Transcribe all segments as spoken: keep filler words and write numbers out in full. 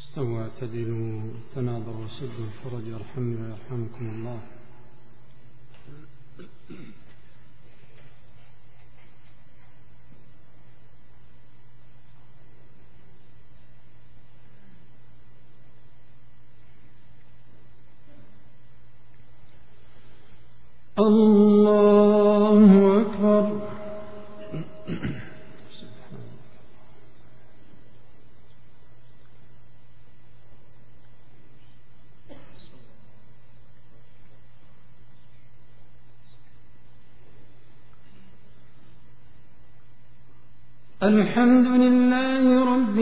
استووا اعتدلوا تناظروا وسدوا الفرج يرحمني ويرحمكم الله. الله أكبر. الحمد لله رب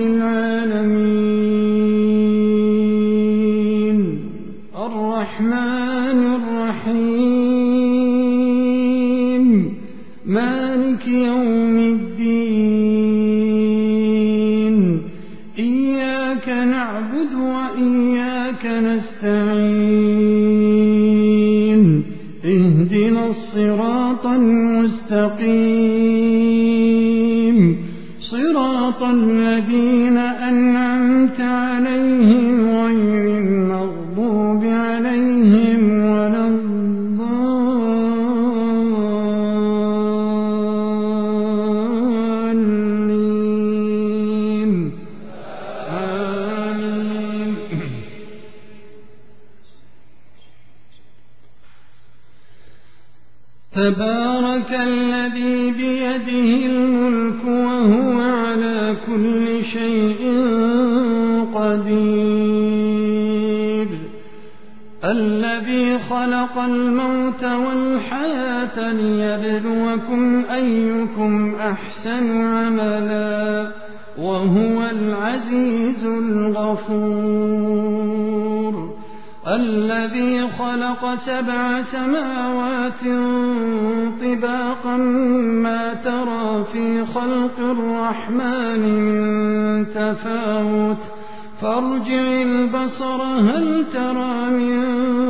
العالمين الرحمن الرحيم مالك يوم الدين إياك نعبد وإياك نستعين اهدنا الصراط المستقيم صراط الذين أنعمت عليهم غير المغضوب عليهم ولا الضالين آمين. تبارك الذي بيده الملك وهو على كل شيء قدير الذي خلق الموت والحياة ليبلوكم أيكم أحسن عملا وهو العزيز الغفور الذي خلق سبع سماوات طباقا ما ترى في خلق الرحمن من تفاوت فارجع البصر هل ترى من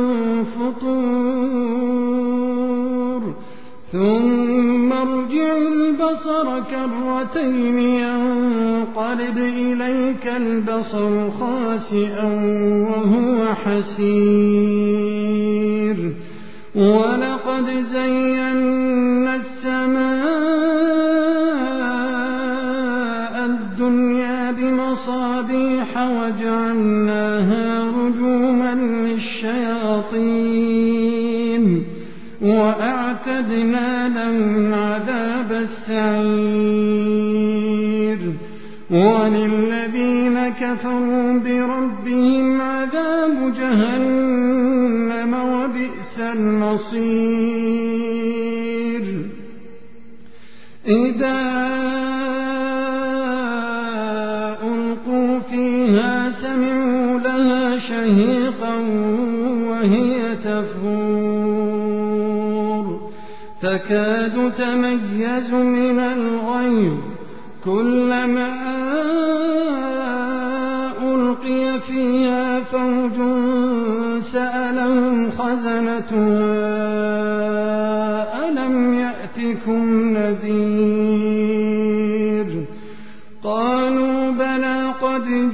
فطور ثم ارجع البصر كرتين ينقلب إليك البصر خاسئا وهو حسير ولقد زينا السماء الدنيا بمصابيح وجعلناها رجوما للشياطين وأعتدنا لهم عذاب السعير وللذين كفروا بربهم عذاب جهنم وبئس المصير. إذا ألقوا فيها سمعوا لها شهيقا وهي تفور تكاد تميز من الغيظ كلما ألقي فيها فوج سألهم خزنتها ألم يأتكم نذير قالوا بلى قد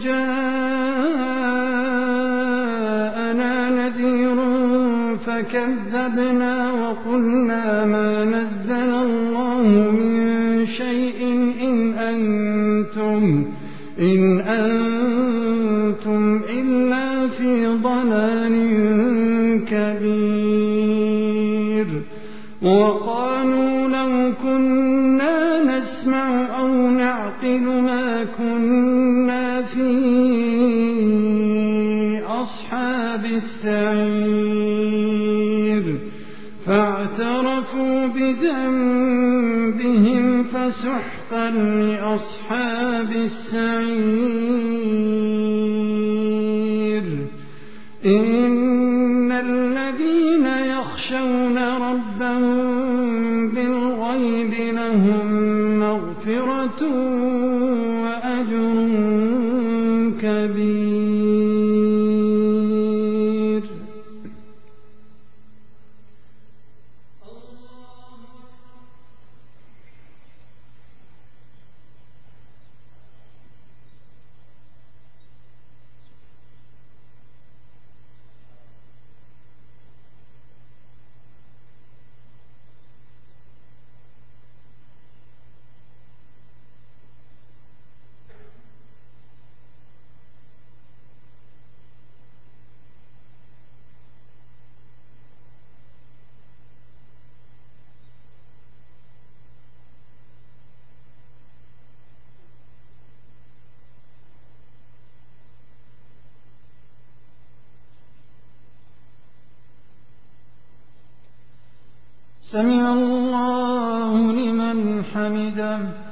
جاءنا نذير فكذبنا وقلنا ما نزل الله من شيء إن أنتم إن أنتم إلا في ضلال كبير وقالوا لو كنا نسمع أو نعقل ما كنا في أصحاب السعير فاعترفوا بذنبهم فسحقا لأصحاب السعير. إن الذين يخشون ربهم بالغيب لهم مغفرة وأجر كبير. سمع الله لمن حمده.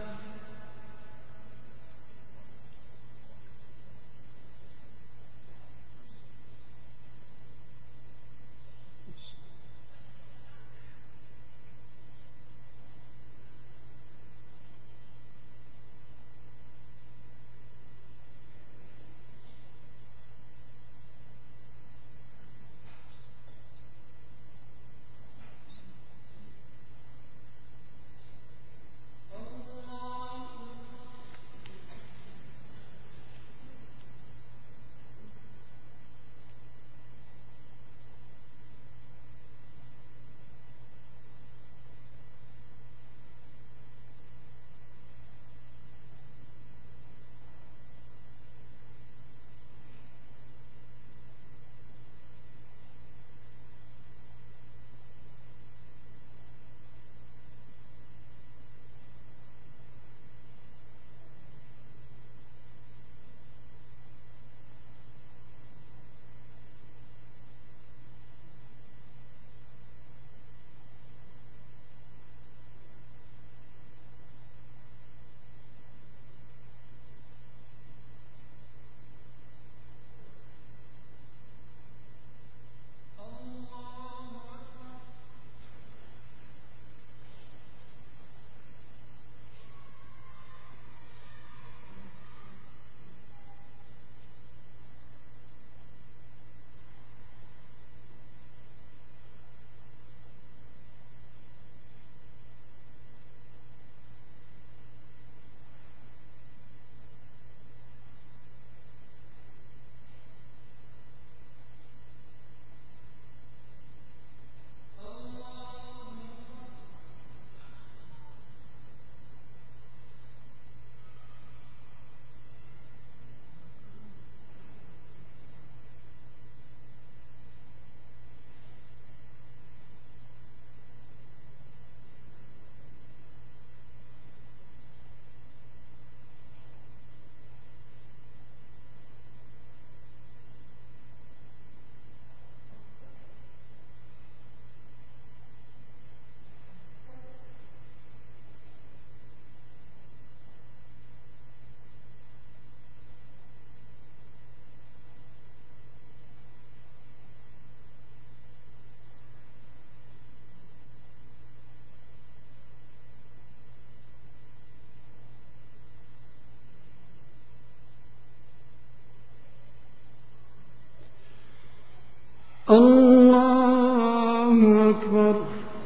الله أكبر.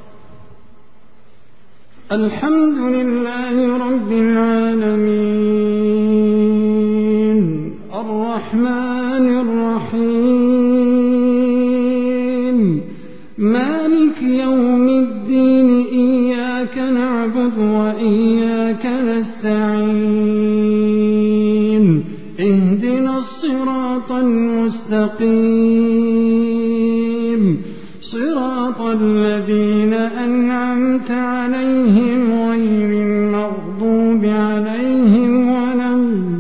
الحمد لله رب العالمين الرحمن الرحيم مالك يوم الدين إياك نعبد وإياك نستعين اهدنا الصراط المستقيم صراط الذين أنعمت عليهم غير المغضوب عليهم ولا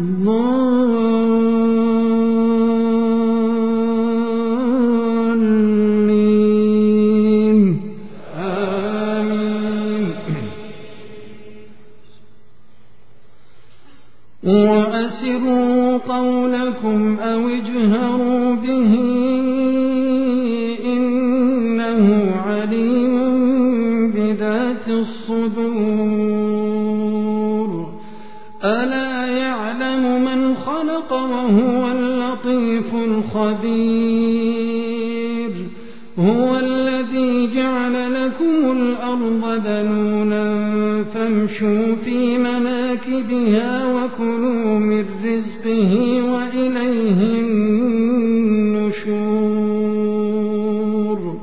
الضالين آمين. وأسروا قولكم أو اجهروا به إنه عليم بذات الصدور. ألا يعلم من خلق وهو اللطيف الخبير. هو الذي جعل لكم الأرض ذلولا فامشوا في مناكبها وكلوا من رزقه وإليه النشور.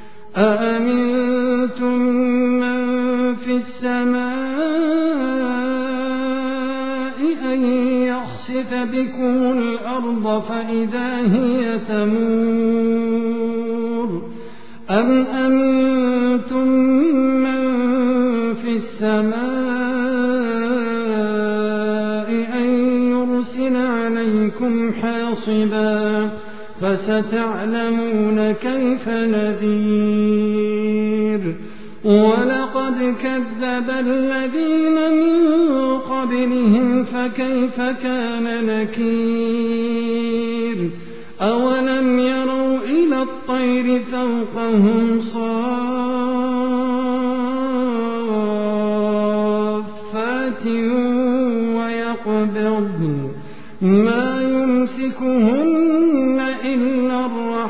أأمنتم من في السماء أن يخسف بكم الأرض فإذا هي تمور أم أمنتم من في السماء أن يرسل عليكم حاصبا فستعلمون كيف نذير. ولقد كذب الذين من قبلهم فكيف كان نكير أولم يروا إلى الطير فوقهم صافات ويقبضن ما يمسكهن إلا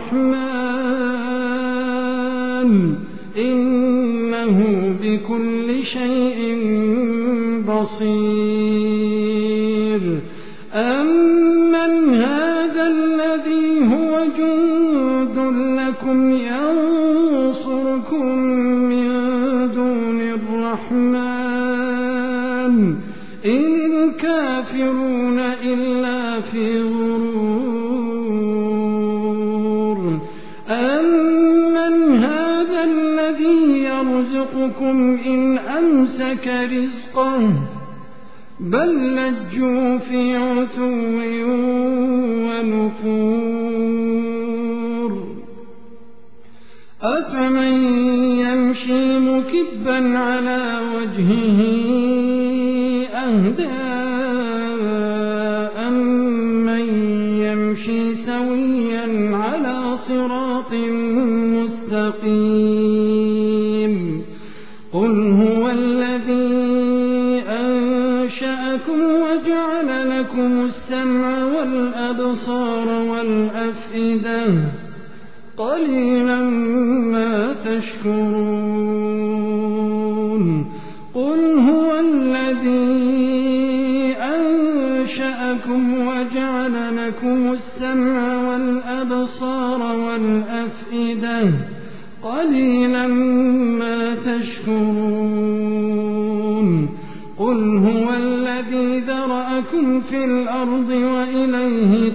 الرحمن إنه بكل شيء بصير أمن هذا الذي هو جند لكم ينصركم من دون الرحمن إن الكافرون إلا في غرور أمن هذا الذي يرزقكم إن أمسك رزقه بل لجوا في عتو ونفور أفمن يمشي مكبا على وجهه أهدى أمن يمشي سويا على صراط مستقيم قل هو الذي أنشأكم وجعل لكم السمع والأبصار والأفئدة قليلا ما تشكرون قل هو الذي أنشأكم وجعل لكم السمع والأبصار والأفئدة قليلا ما تشكرون قل هو الذي ذرأكم في الأرض وإليه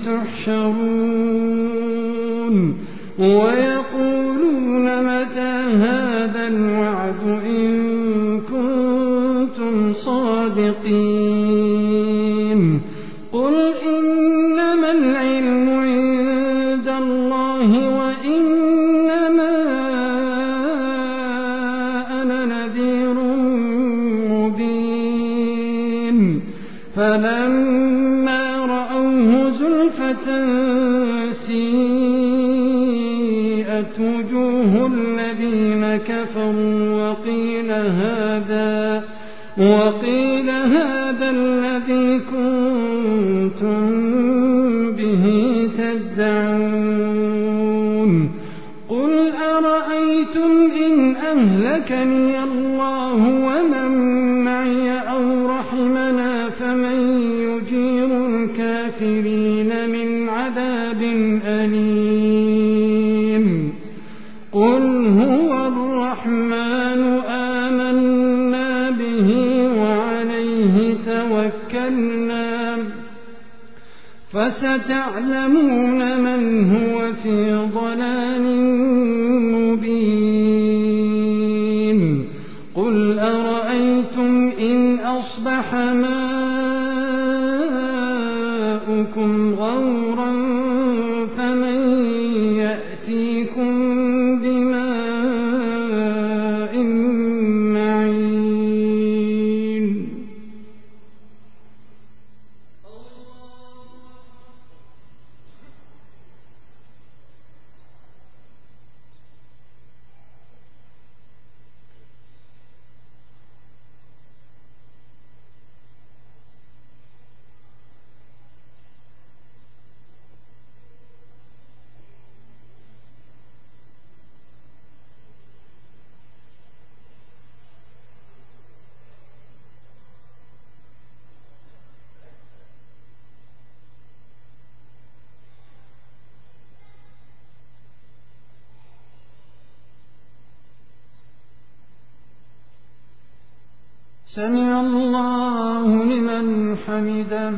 تحشرون ويقولون متى هذا الوعد إن كنتم صادقين قل إنما العلم عند الله وإنما أنا نذير مبين فلما رأوه زلفة سيئت وجوه الذين كفروا وقيل هذا وقيل هذا الذي كنتم به تدعون قل أرأيتم إن أهلكني الله ومن معي أو رحمنا فمن يجير الكافرين من عذاب أليم قل هو الرحمن آمنا به وعليه توكلنا فستعلمون من هو في ضلال مبين قل أرأيتم إن أصبح ماؤكم غورا فمن يأتيكم بماء معين سمع الله لمن حمده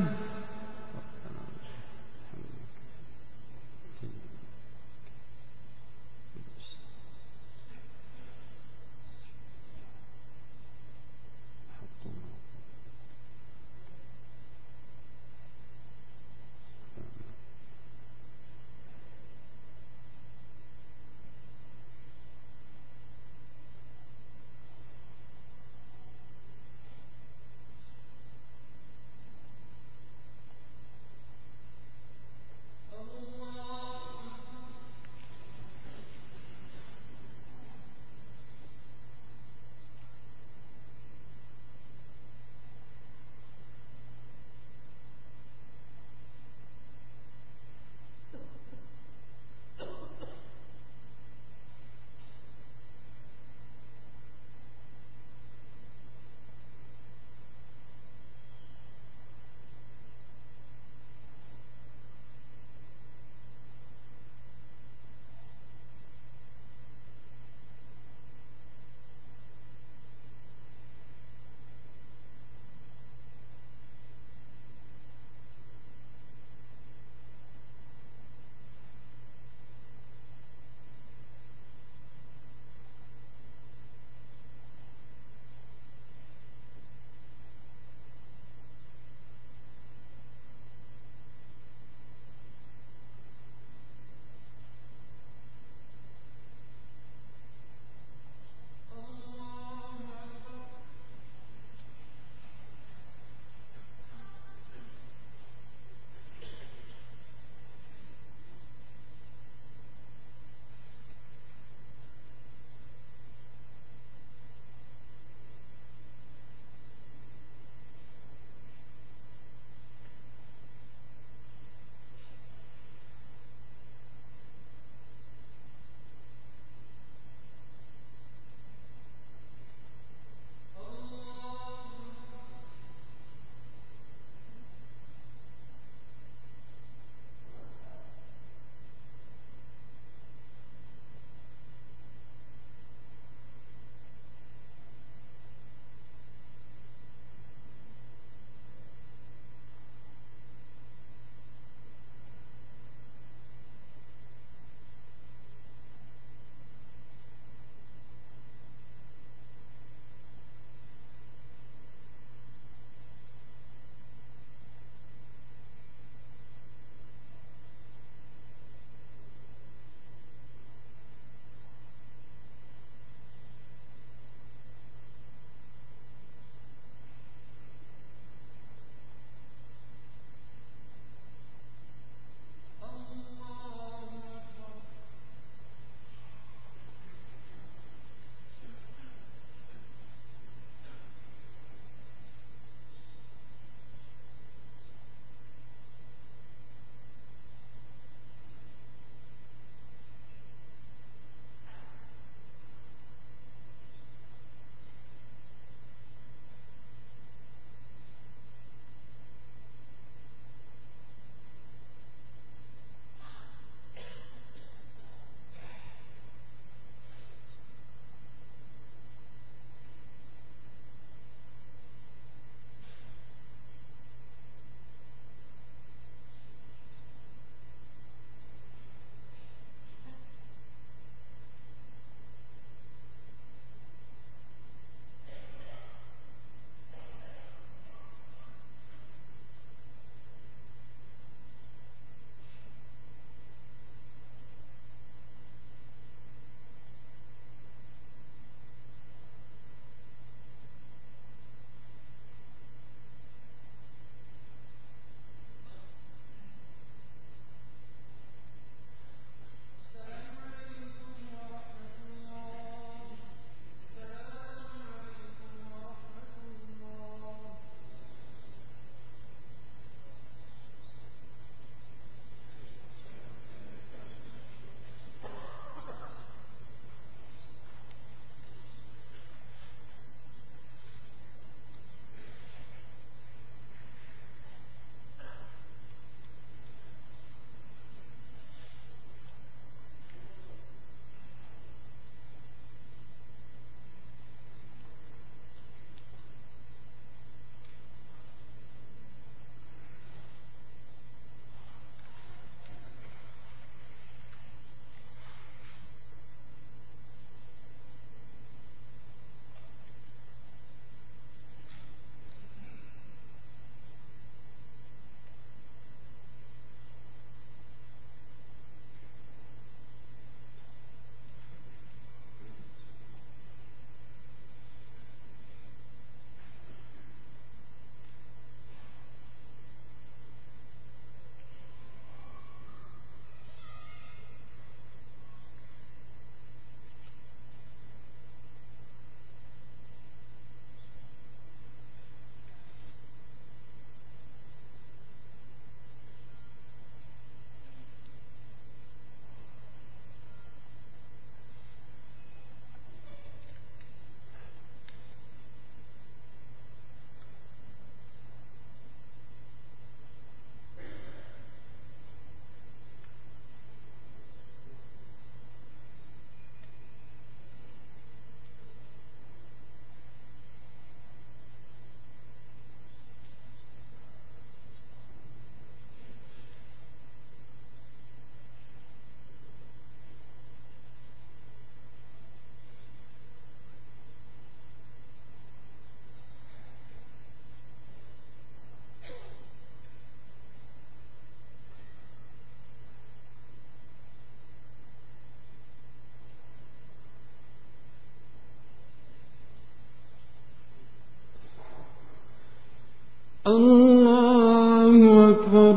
الله أكبر.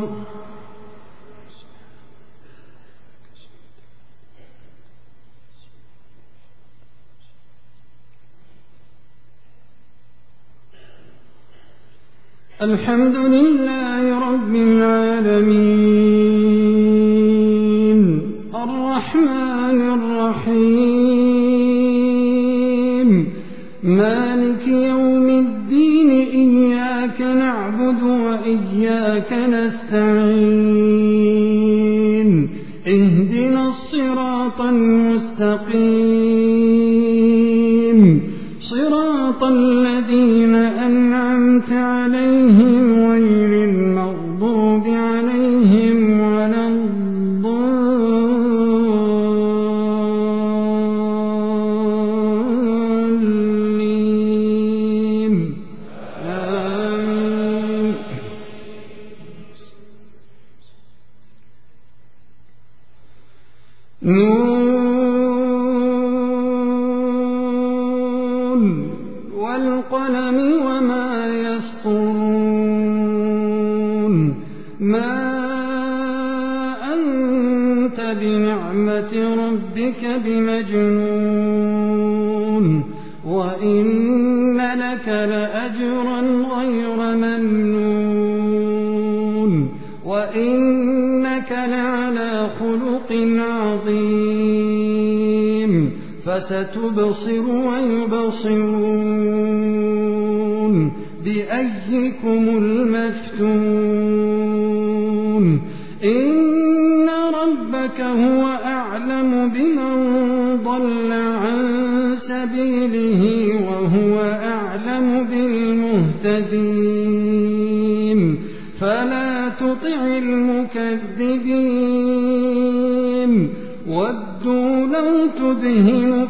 الحمد لله رب العالمين الرحمن الرحيم مالك يوم الدين إياك نعبد وإياك نستعين اهدنا الصراط المستقيم صراط الذين أنعمت عليهم غير المغضوب عليهم ولا الضالين آمين. والقلم وما يسطرون ما أنت بنعمة ربك بمجنون وإن لك لأجرا غير ممنون وإنك لعلى خلق عظيم فستبصر ويبصرون بأيكم المفتون إن ربك هو أعلم بمن ضل عن سبيله وهو أعلم بالمهتدين فلا تطع المكذبين ودوا لو تدهن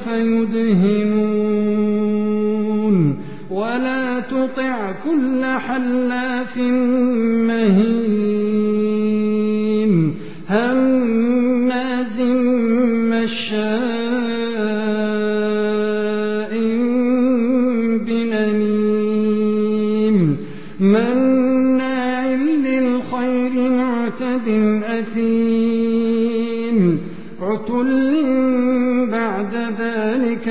فيدهنون ولا تطع كل حلاف مهين هماز مشاء بنميم مناع للخير معتد أثيم عتل بعد ذلك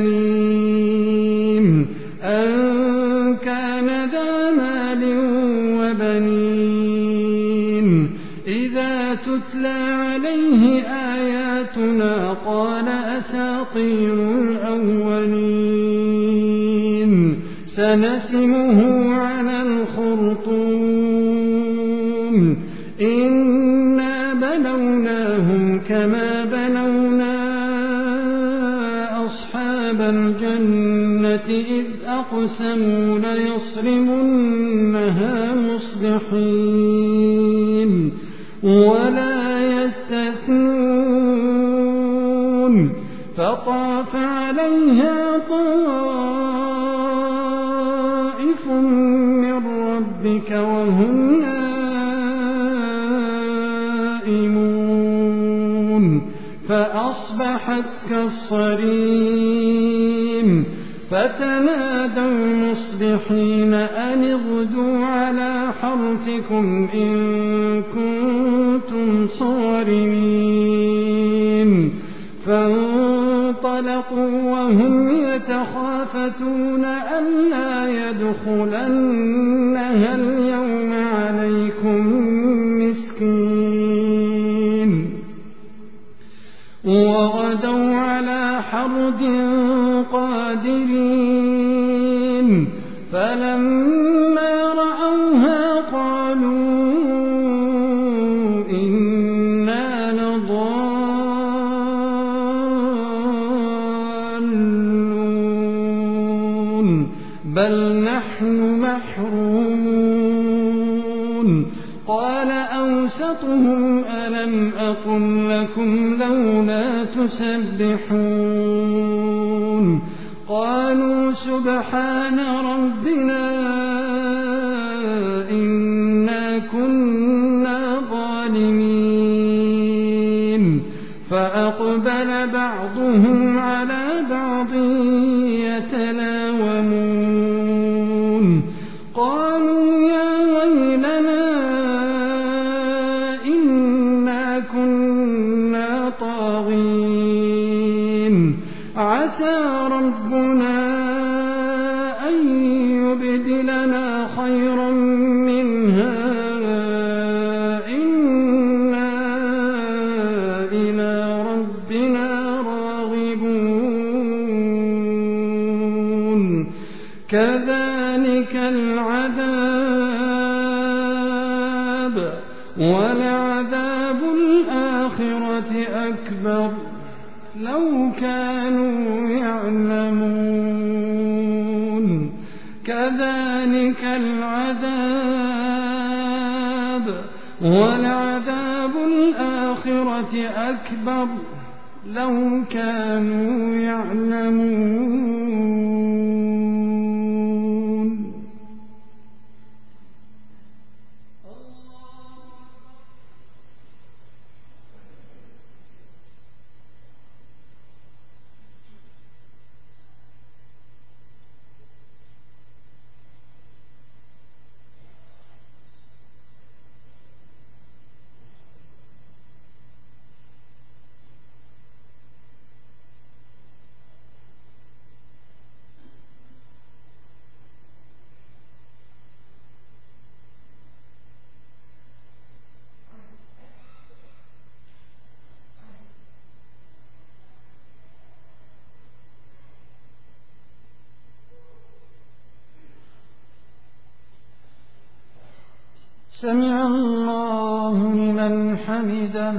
زنيم أن كان ذا مال وبنين إذا تتلى عليه آياتنا قال أساطير الأولين سنسمه على الخرطوم إنا بلوناهم كما بلونا أصحاب الجنة إذ أقسموا ليصرمنها مصبحين ولا يستثنون فطاف عليها طائف من ربك وهم نائمون فأصبحت كالصريم فتنادوا مصبحين أن اغدوا على حرثكم إن كنتم صارمين فانطلقوا وهم يتخافتون ألا يدخلنها اليوم عليكم مسكين وغدوا على حرد قادرين فلما رأوها قالوا إنا لضالون بل نحن محرومون قال أوسطهم ألم أقل لكم لولا تسبحون قالوا سبحان ربنا إنا كنا ظالمين فأقبل بعضهم على بعض يتلاومون قالوا يا إنا كنا طاغين عسى ربنا أن يبدلنا خيرا منها إنا إلى ربنا راغبون كذلك العذاب ولعذاب الآخرة أكبر لو كانوا يعلمون كذلك العذاب ولعذاب الآخرة أكبر لو كانوا يعلمون. سمع الله لمن حمده.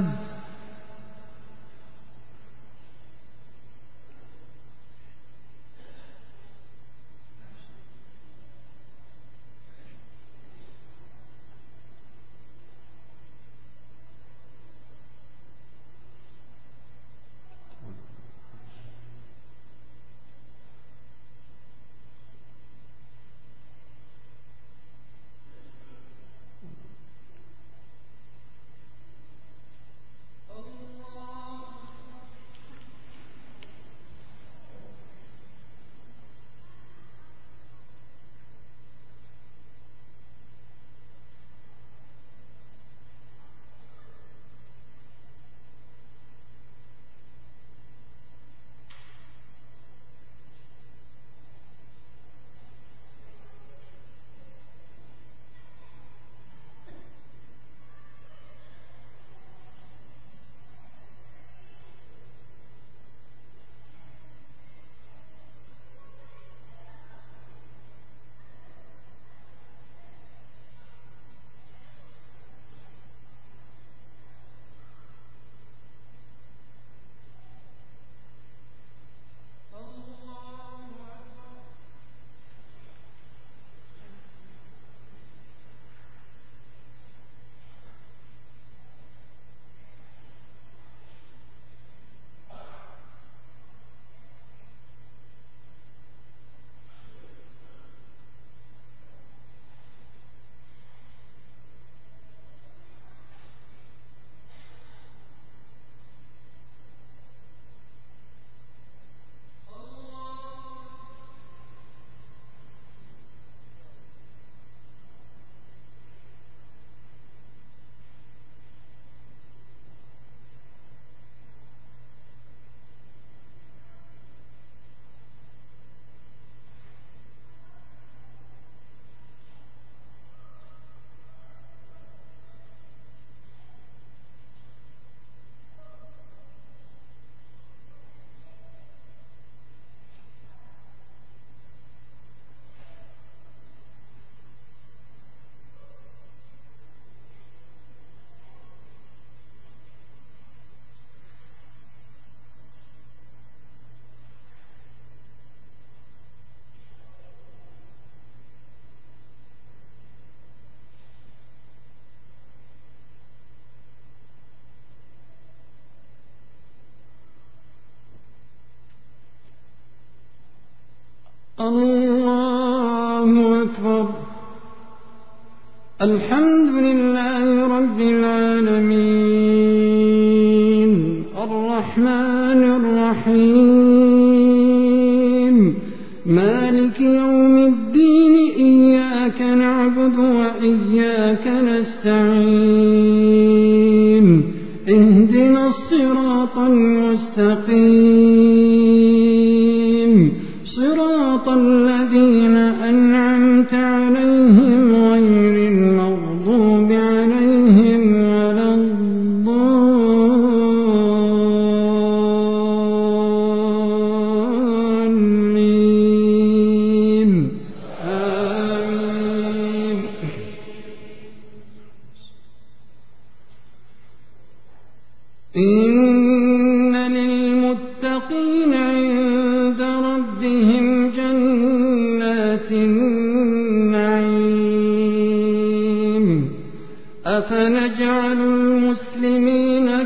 الله أكبر. الحمد لله رب العالمين الرحمن الرحيم مالك يوم الدين إياك نعبد وإياك نستعين اهدنا الصراط المستقيم صراط الذين أنعمت عليهم غير المغضوب عليهم ولا الضالين آمين. إن للمتقين عند ربهم جنات النعيم أفنجعل المسلمين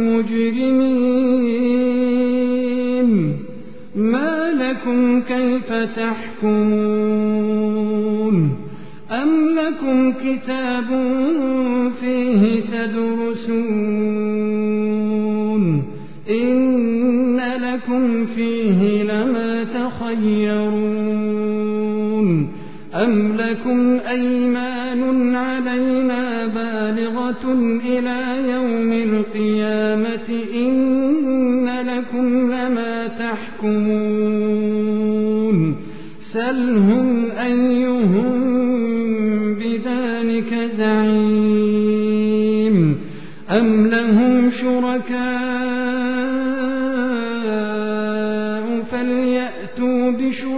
كالمجرمين ما لكم كيف تحكمون أم لكم كتاب فيه تدرسون إن لكم فيه لما تخيرون أم لكم أيمان علينا بالغة إلى يوم القيامة إن لكم لما تحكمون سلهم أيهم بذلك زعيم أم لهم شركاء فليأتوا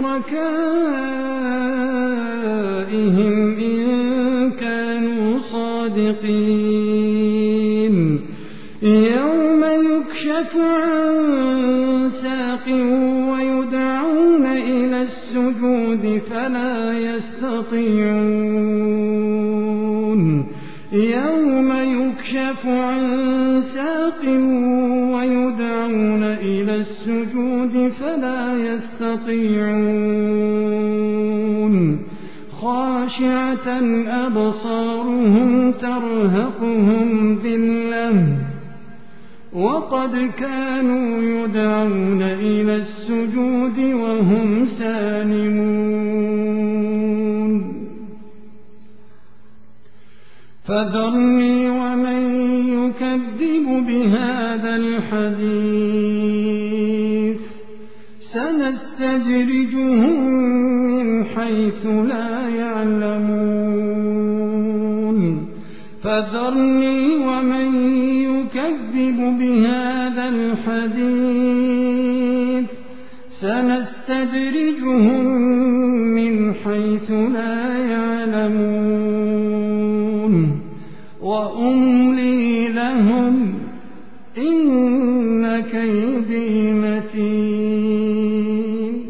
بشركائهم إن كانوا صادقين يوم يكشف عن ساق ويدعون إلى السجود فلا يستطيعون يوم يكشف عن ساق ويدعون إلى السجود فلا يستطيعون خاشعة أبصارهم ترهقهم ذلة وقد كانوا يدعون إلى السجود وهم سالمون فذرني ومن يكذب بهذا الحديث سنستدرجهم من حيث لا يعلمون فذرني ومن يكذب بهذا الحديث سنستدرجهم من حيث لا يعلمون وأملي لهم إن كيدي متين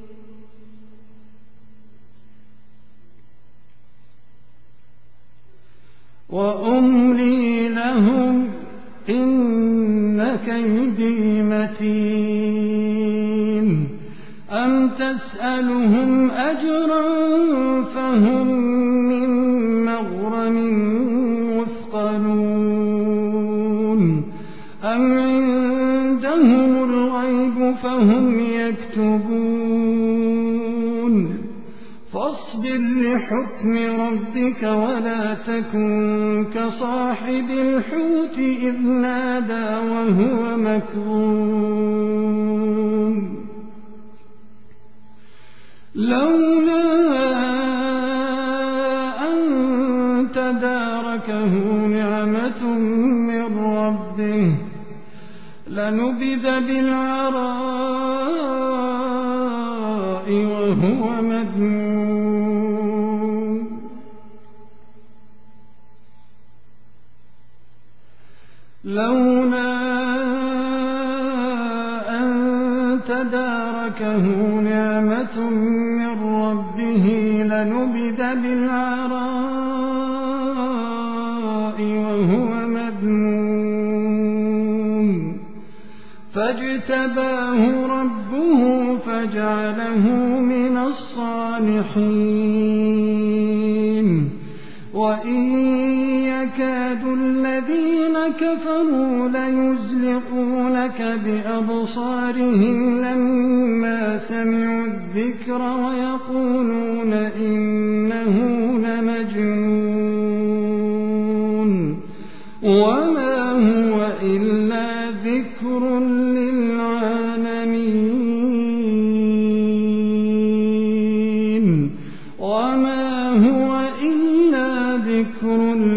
وأملي لهم إن كيدي متين أم تسألهم أجرا فهم من مغرم مثقلون أم عندهم الغيب فهم يكتبون فاصبر لحكم ربك ولا تكن كصاحب الحوت إذ نادى وهو مكظوم لولا أن تداركه نعمة من ربه لنبذ بالعراء وهو مذموم لولا أن تداركه نعمة من ربه لنبذ بالعراء وهو مذموم فاجتباه ربه فجعله من الصالحين وإن يكاد الذين كفروا ليزلقونك بأبصارهم لما سمعوا الذكر ويقولون إنه لمجنون وما هو إلا ذكر للعالمين وما هو إلا ذكر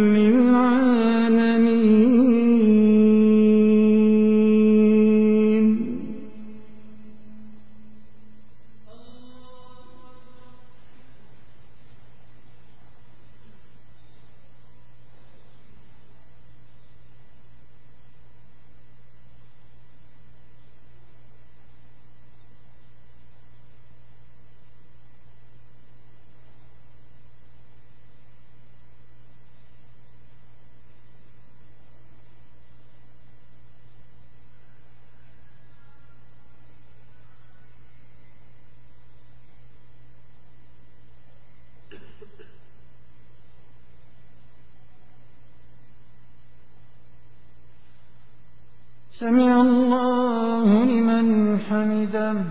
للعالمين سمع الله لمن حمده.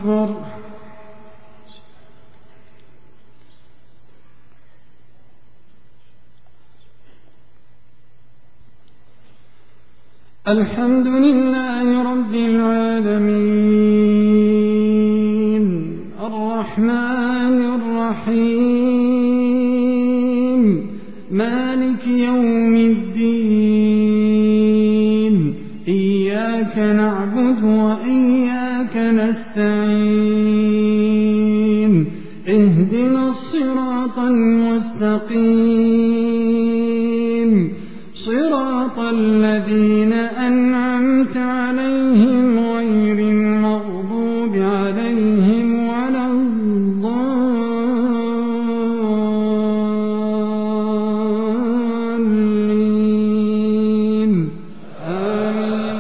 أكبر. الحمد لله رب العالمين الرحمن الرحيم مالك يوم الدين إياك نعبد وإياك نستعين اهدنا الصراط المستقيم صراط الذين أنعمت عليهم غير المغضوب عليهم ولا الضالين آمين.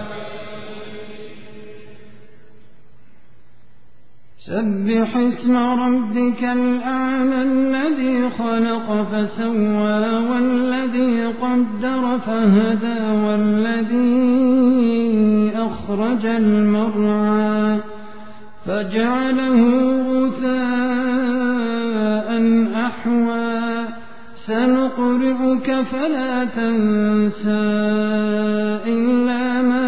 سبح اسم ربك الأعلى الذي خلق فسوى والذي قدر فهدى والذي أخرج المرعى فجعله غثاء أحوى سنقرئك فلا تنسى إلا ما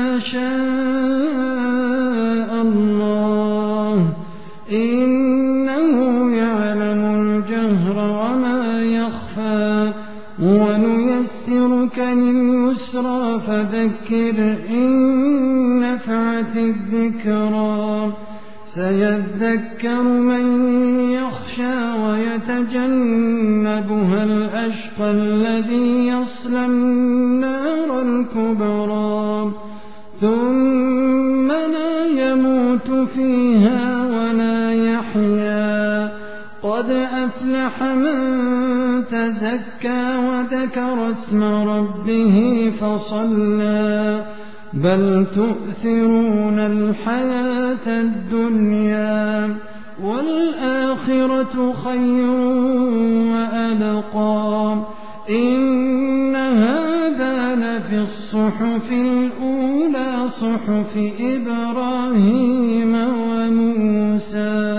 شاء الله إنه يعلم الجهر وما يخفى ونيسرك لليسرى فذكر إن نفعت الذكرى سيذكر من يخشى ويتجنبها الأشقى الذي يصلى النار الكبرى ثم لا يموت فيها ولا يحيا قد أفلح من تزكى وذكر اسم ربه فصلى بل تؤثرون الحياة الدنيا والآخرة خير وأبقى إن هذا لفي الصحف الأولى صحف إبراهيم وموسى.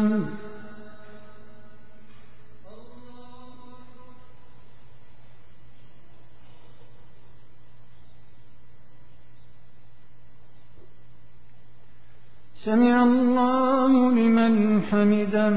سمع الله لمن حمده.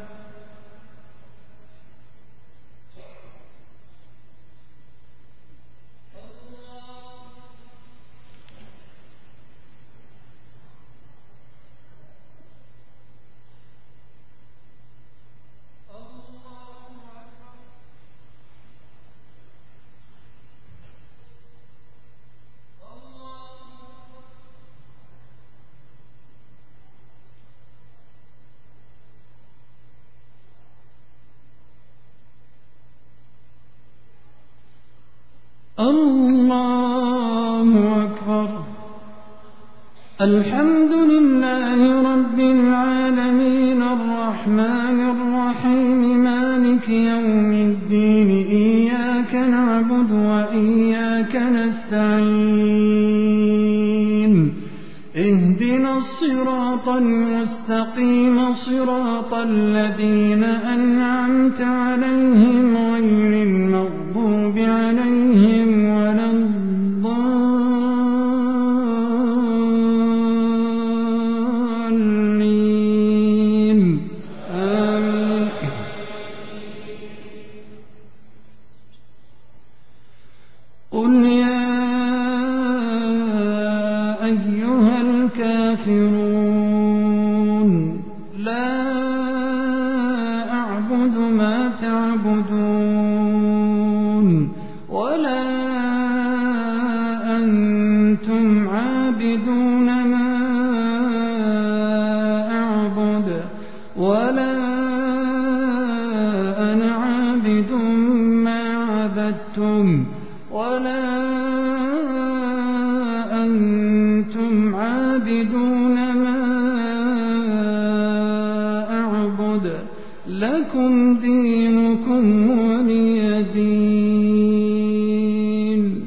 الله أكبر. الحمد لله رب العالمين الرحمن الرحيم مالك يوم الدين إياك نعبد وإياك نستعين اهدنا الصراط المستقيم صراط الذين أنعمت عليهم غير المغضوب عليهم ولا الضالين آمين. قل يا أيها الكافرون لا أعبد ما تعبدون ولا أنتم عابدون ما أعبد ولا أنا عابد ما عبدتم ولا أنتم عابدون ما أعبد لكم دينكم ولي دين.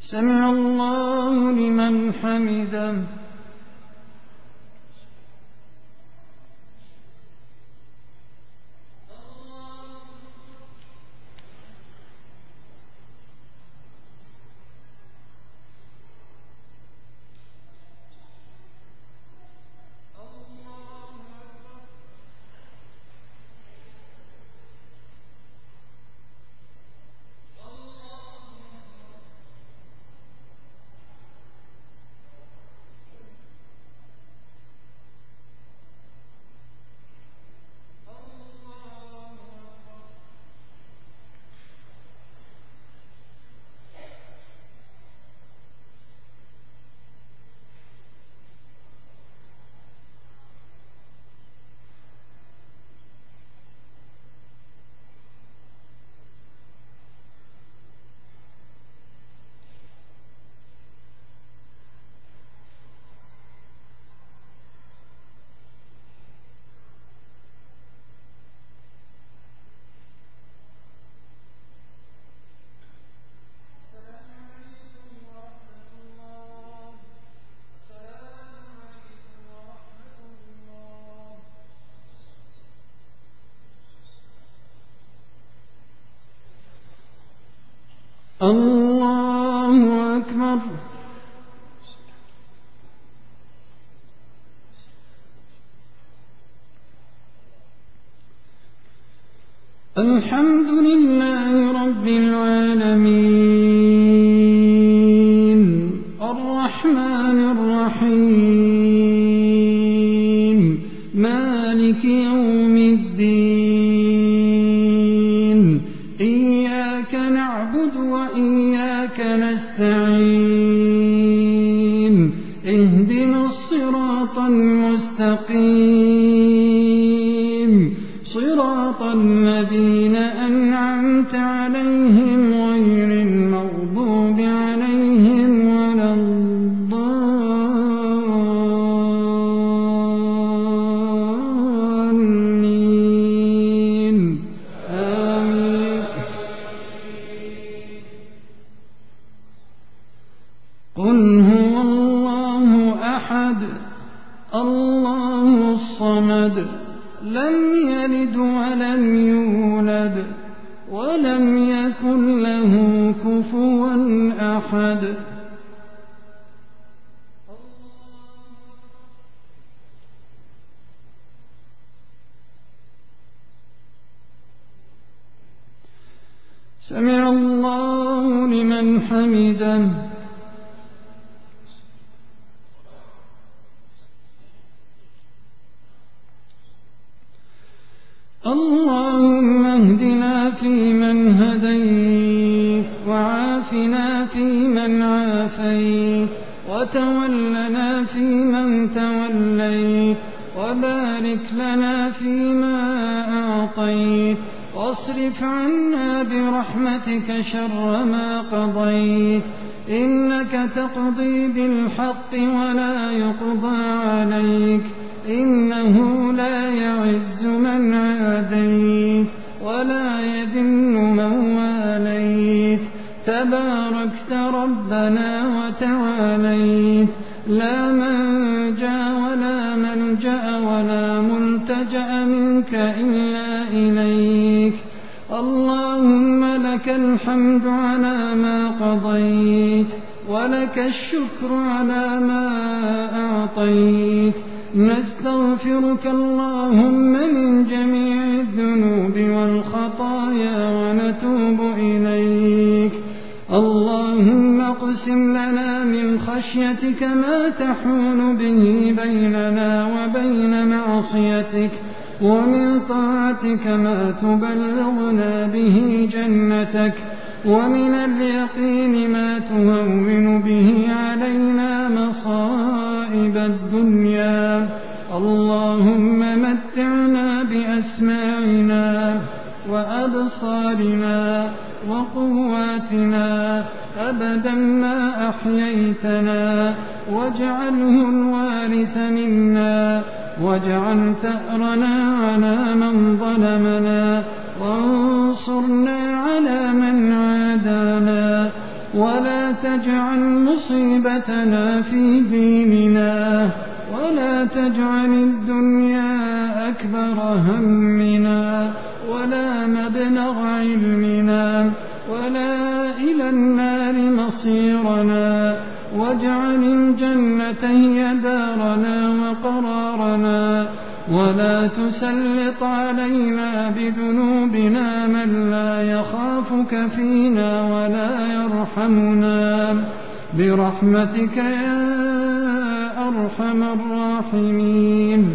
سمع الله لمن حمده. الله أكبر. الحمد لله رب العالمين الرحمن الرحيم مالك يوم الدين إياك نعبد وإياك نستعين اهدنا الصراط المستقيم صراط الذين أنعمت عليهم غير المغضوب عليهم ولا الضالين آمين. قل هو الله أحد الله الصمد لم يلد ولم يولد ولم يكن له كفوا أحد. سمع الله لمن حمده. اللهم اهدنا فيمن هديت وعافنا فيمن عافيت وتولنا فيمن توليت وبارك لنا فيما أعطيت واصرف عنا برحمتك شر ما قضيت إنك تقضي بالحق ولا يقضى عليك إنه لا يعز من عاديت ولا يذل من واليت تباركت ربنا وتعاليت لا منجا ولا ملجأ ولا ملتجأ منك إلا إليك. اللهم لك الحمد على ما قضيت ولك الشكر على ما أعطيت. نستغفرك اللهم من جميع الذنوب والخطايا ونتوب إليك. اللهم اقسم لنا من خشيتك ما تحول به بيننا وبين معصيتك ومن طاعتك ما تبلغنا به جنتك ومن اليقين ما تهون به علينا مصائب الدنيا. اللهم متعنا بأسماعنا وأبصارنا وقواتنا أبدا ما أحييتنا واجعله الوارث منا واجعل ثأرنا على من ظلمنا وانصرنا على من عادانا ولا تجعل مصيبتنا في ديننا، ولا تجعل الدنيا أكبر همنا ولا مبلغ علمنا ولا إلى النار مصيرنا، واجعل الجنة هي دارنا وقرارنا، ولا تسلط علينا بذنوبنا من لا يخافك فينا ولا يرحمنا، برحمتك يا أرحم الراحمين.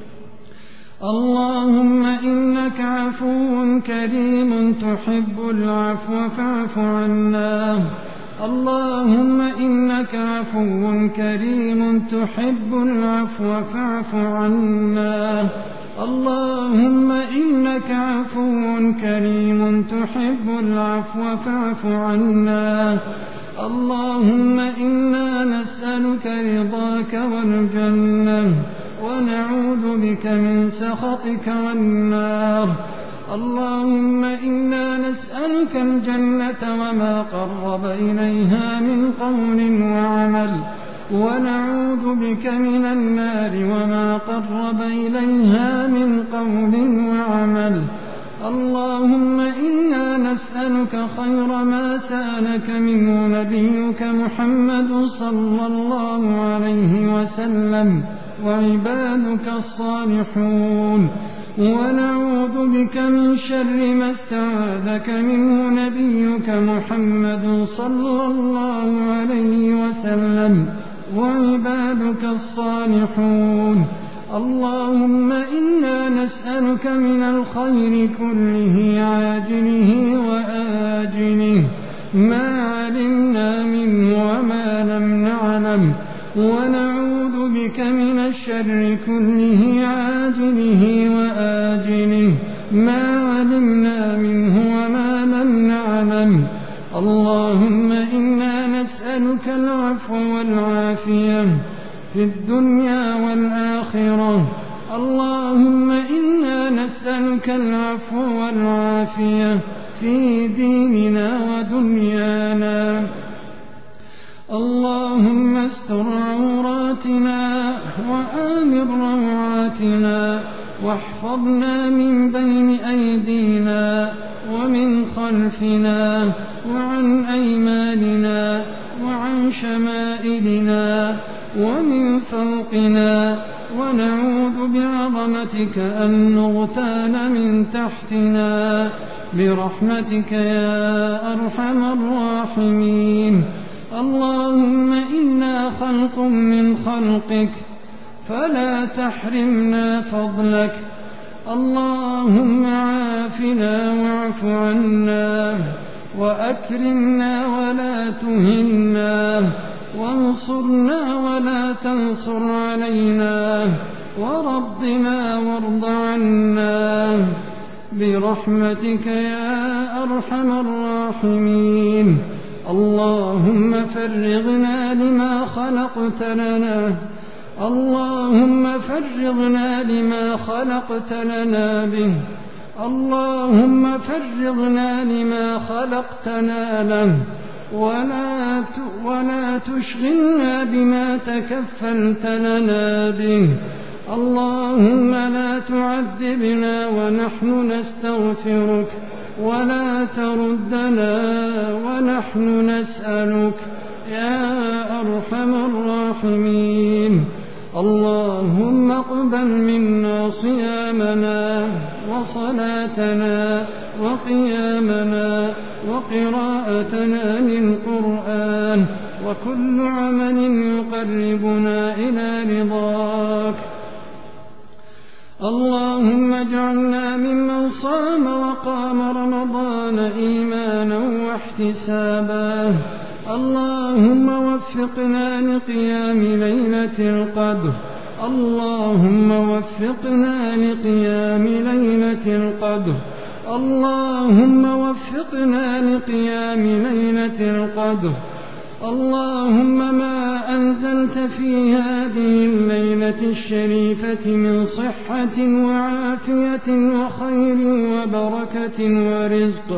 اللهم إنك عفو كريم تحب العفو فاعف عنا. اللهم إنك عفو كريم تحب العفو فاعف عنا. اللهم إنك عفو كريم تحب العفو فاعف عنا. اللهم إنا نسألك رضاك والجنة، ونعوذ بك من سخطك والنار. اللهم إنا نسألك الجنة وما قرب إليها من قول وعمل، ونعوذ بك من النار وما قرب إليها من قول وعمل. اللهم إنا نسألك خير ما سألك منه نبيك محمد صلى الله عليه وسلم وعبادك الصالحون، ونعوذ بك من شر ما استعاذك منه نبيك محمد صلى الله عليه وسلم وعبادك الصالحون. اللهم إنا نسألك من الخير كله عاجله وآجله ما علمنا منه وما لم نعلم، ونعوذ بك من الشر كله عاجله وآجله ما علمنا منه وما لم نعلم. اللهم إنا نسألك العفو والعافية في الدنيا والآخرة. اللهم إنا نسألك العفو والعافية في ديننا ودنيانا. اللهم استر عوراتنا وآمن روعاتنا، واحفظنا من بين أيدينا ومن خلفنا وعن أيماننا وعن شمائلنا ومن فوقنا، ونعوذ بعظمتك أن نغتال من تحتنا، برحمتك يا أرحم الراحمين. اللهم إنا خلق من خلقك فلا تحرمنا فضلك. اللهم عافنا واعف عنا، وأكرمنا ولا تهنا، وانصرنا ولا تنصر علينا، ورضنا وارض عنا، برحمتك يا أرحم الراحمين. اللهم فرغنا لما خلقت لنا، اللهم فرغنا لما خلقت لنا به، اللهم فرغنا لما خلقتنا له، ولا ولا تشغلنا بما تكفلت لنا به. اللهم لا تعذبنا ونحن نستغفرك، ولا تردنا ونحن نسألك يا أرحم الراحمين. اللهم اقبل منا صيامنا وصلاتنا وقيامنا وقراءتنا للقرآن، وكل عمل يقربنا إلى رضاك. اللهم اجعلنا ممن صام وقام رمضان إيمانا واحتسابا. اللهم وفقنا لقيام ليلة القدر، اللهم وفقنا لقيام ليلة القدر، اللهم وفقنا لقيام ليلة القدر. اللهم ما أنزلت في هذه الليلة الشريفة من صحة وعافية وخير وبركة ورزق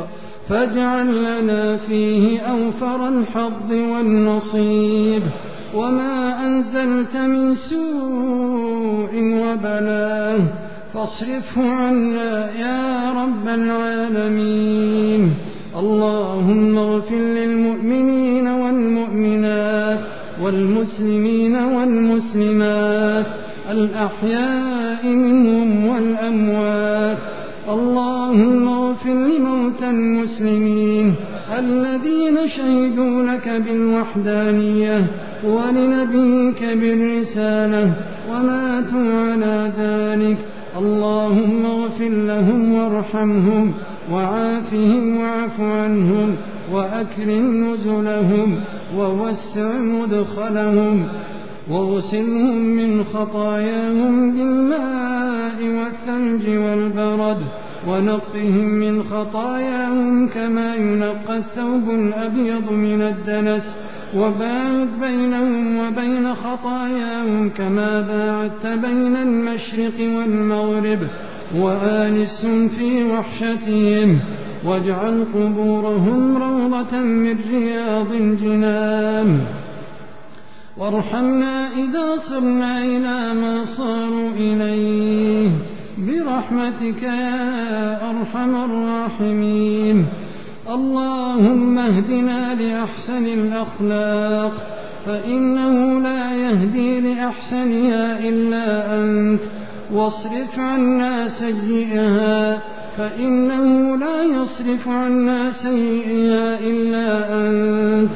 فاجعل لنا فيه أوفر الحظ والنصيب، وما أنزلت من سوء وبلاه فاصرفه عنا يا رب العالمين. اللهم اغفر للمؤمنين والمؤمنات والمسلمين والمسلمات الأحياء منهم والأموات. اللهم اغفر لموتى المسلمين الذين شهدوا لك بالوحدانية ولنبيك بالرسالة وماتوا على ذلك. اللهم اغفر لهم وارحمهم وعافهم واعف عنهم وأكرم نزلهم ووسع مدخلهم واغسلهم من خطاياهم بالماء والثلج والبرد ونقهم من خطاياهم كما ينقى الثوب الأبيض من الدنس، وباعد بينهم وبين خطاياهم كما باعدت بين المشرق والمغرب، وآنسهم في وحشتهم، واجعل قبورهم روضة من رياض الجنان. وارحمنا إذا صرنا إلى ما صاروا إليه برحمتك يا أرحم الراحمين. اللهم اهدنا لأحسن الأخلاق فإنه لا يهدي لأحسنها إلا أنت، واصرف عنا سيئها فإنه لا يصرف عنا سيئها إلا أنت.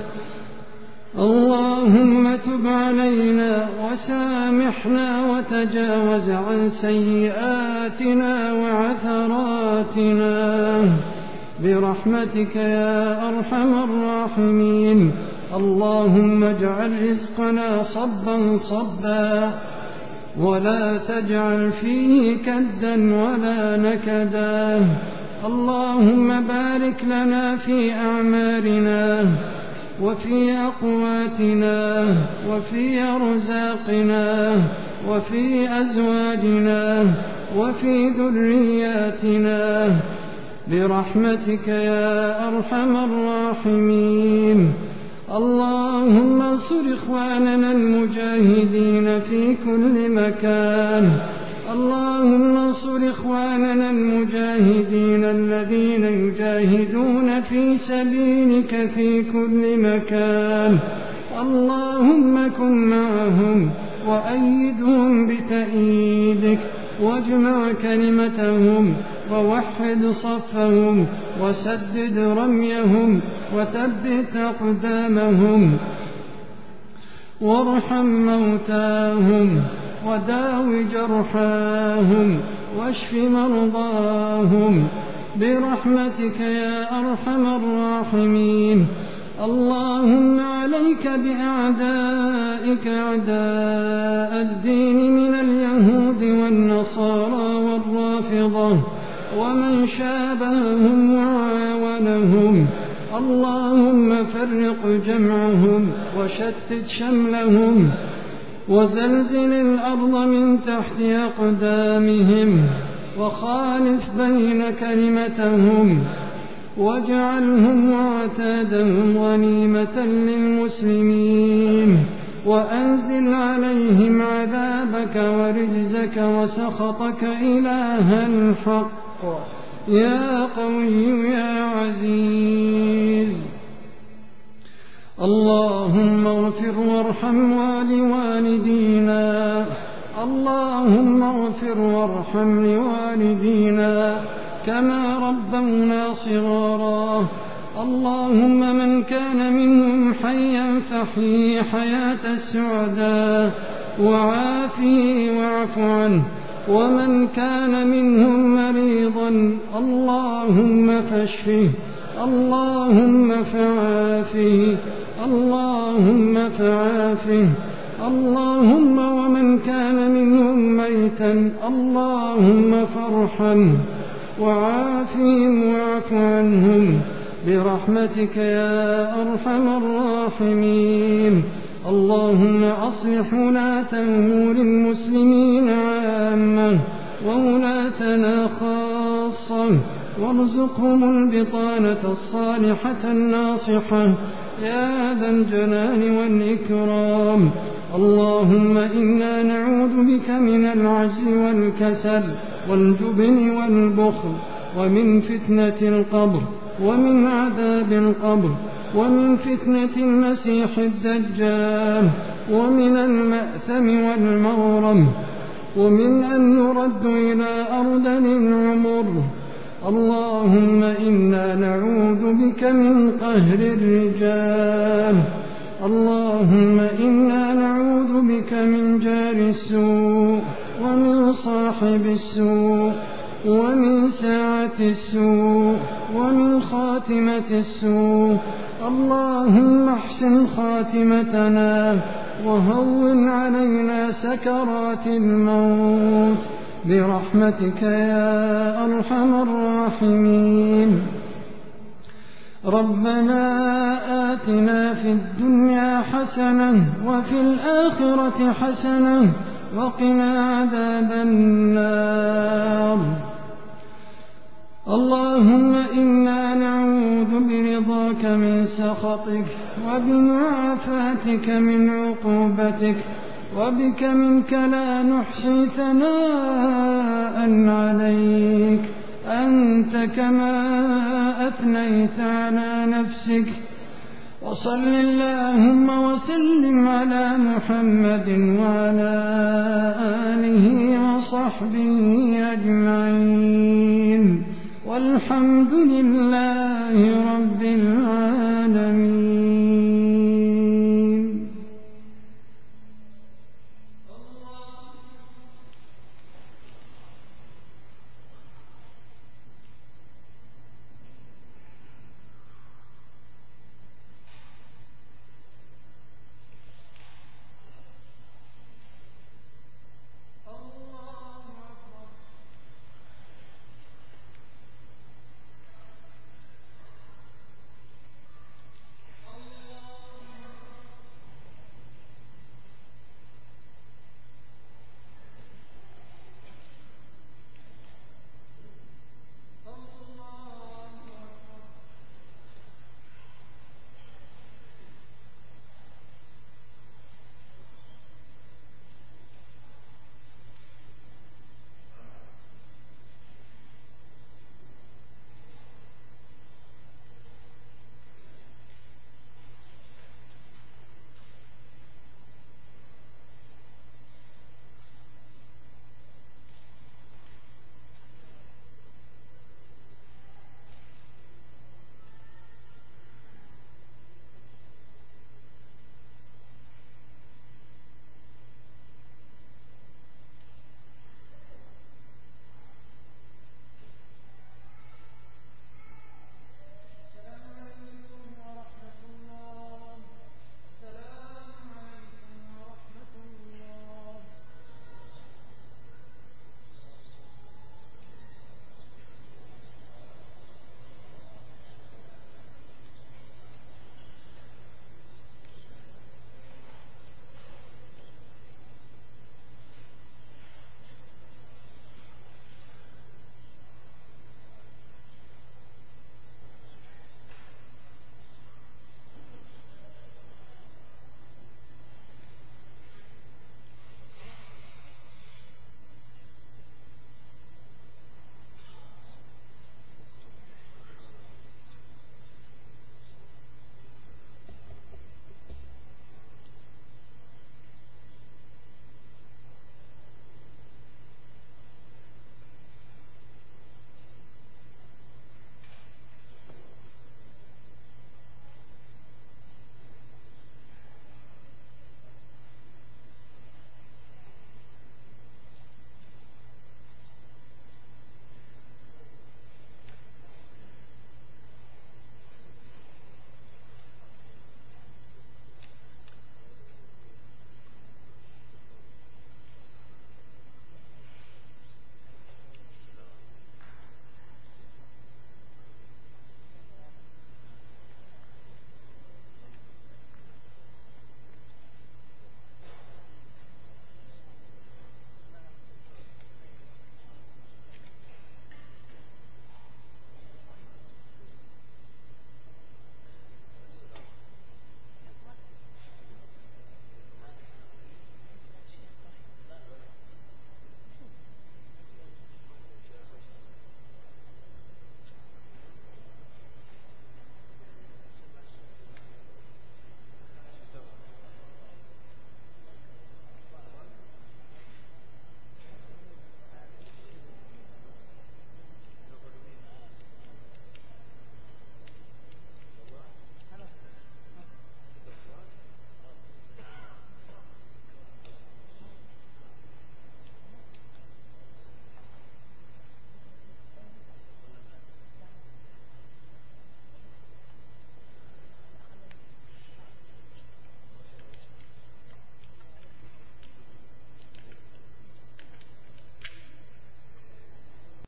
اللهم تب علينا وسامحنا وتجاوز عن سيئاتنا وعثراتنا برحمتك يا أرحم الراحمين. اللهم اجعل رزقنا صبا صبا ولا تجعل فيه كدا ولا نكدا. اللهم بارك لنا في أعمارنا وفي أقواتنا وفي أرزاقنا وفي أزواجنا وفي ذرياتنا برحمتك يا أرحم الراحمين. اللهم انصر إخواننا المجاهدين في كل مكان. اللهم انصر إخواننا المجاهدين الذين يجاهدون في سبيلك في كل مكان. اللهم كن معهم وأيدهم بتأييدك، واجمع كلمتهم ووحد صفهم وسدد رميهم وثبت أقدامهم، وارحم موتاهم وداو جرحاهم واشف مرضاهم برحمتك يا أرحم الراحمين. اللهم عليك بأعدائك أعداء الدين من اليهود والنصارى والرافضة ومن شابههم وعاونهم. اللهم فرق جمعهم وشتت شملهم وزلزل الأرض من تحت أقدامهم وخالف بين كلمتهم، واجعلهم وعتادهم غنيمة للمسلمين، وأنزل عليهم عذابك ورجزك وسخطك إله الحق يا قوي يا عزيز. اللهم اغفر وارحم ولوالدينا. اللهم اغفر وارحم لوالدينا كما ربونا صغارا. اللهم من كان منهم حيا فاحيه حياة السعداء وعافيه واعف عنه، ومن كان منهم مريضا اللهم فاشفه، اللهم فعافه، اللهم فعافه. اللهم ومن كان منهم ميتا اللهم فارحمه وعافهم واعف عنهم برحمتك يا أرحم الراحمين. اللهم أصلح ولاة أمور المسلمين عامة وولاتنا خاصة، وارزقهم البطانة الصالحة الناصحة يا ذا الجلال والإكرام. اللهم إنا نعوذ بك من العجز والكسل والجبن والبخل ومن فتنة القبر ومن عذاب القبر ومن فتنة المسيح الدجال ومن المأثم والمغرم ومن أن نرد إلى أرذل العمر. اللهم إنا نعوذ بك من قهر الرجال. اللهم إنا نعوذ بك من جار السوء ومن صاحب السوء ومن ساعة السوء ومن خاتمة السوء. اللهم احسن خاتمتنا وهون علينا سكرات الموت برحمتك يا أرحم الراحمين. ربنا آتنا في الدنيا حسنة وفي الآخرة حسنة وقنا عذاب النار. اللهم إنا نعوذ برضاك من سخطك وبمعافاتك من عقوبتك وبك منك لا نحصي ثناء عليك أنت كما أثنيت على نفسك. وصل اللهم وسلم على محمد وعلى آله وصحبه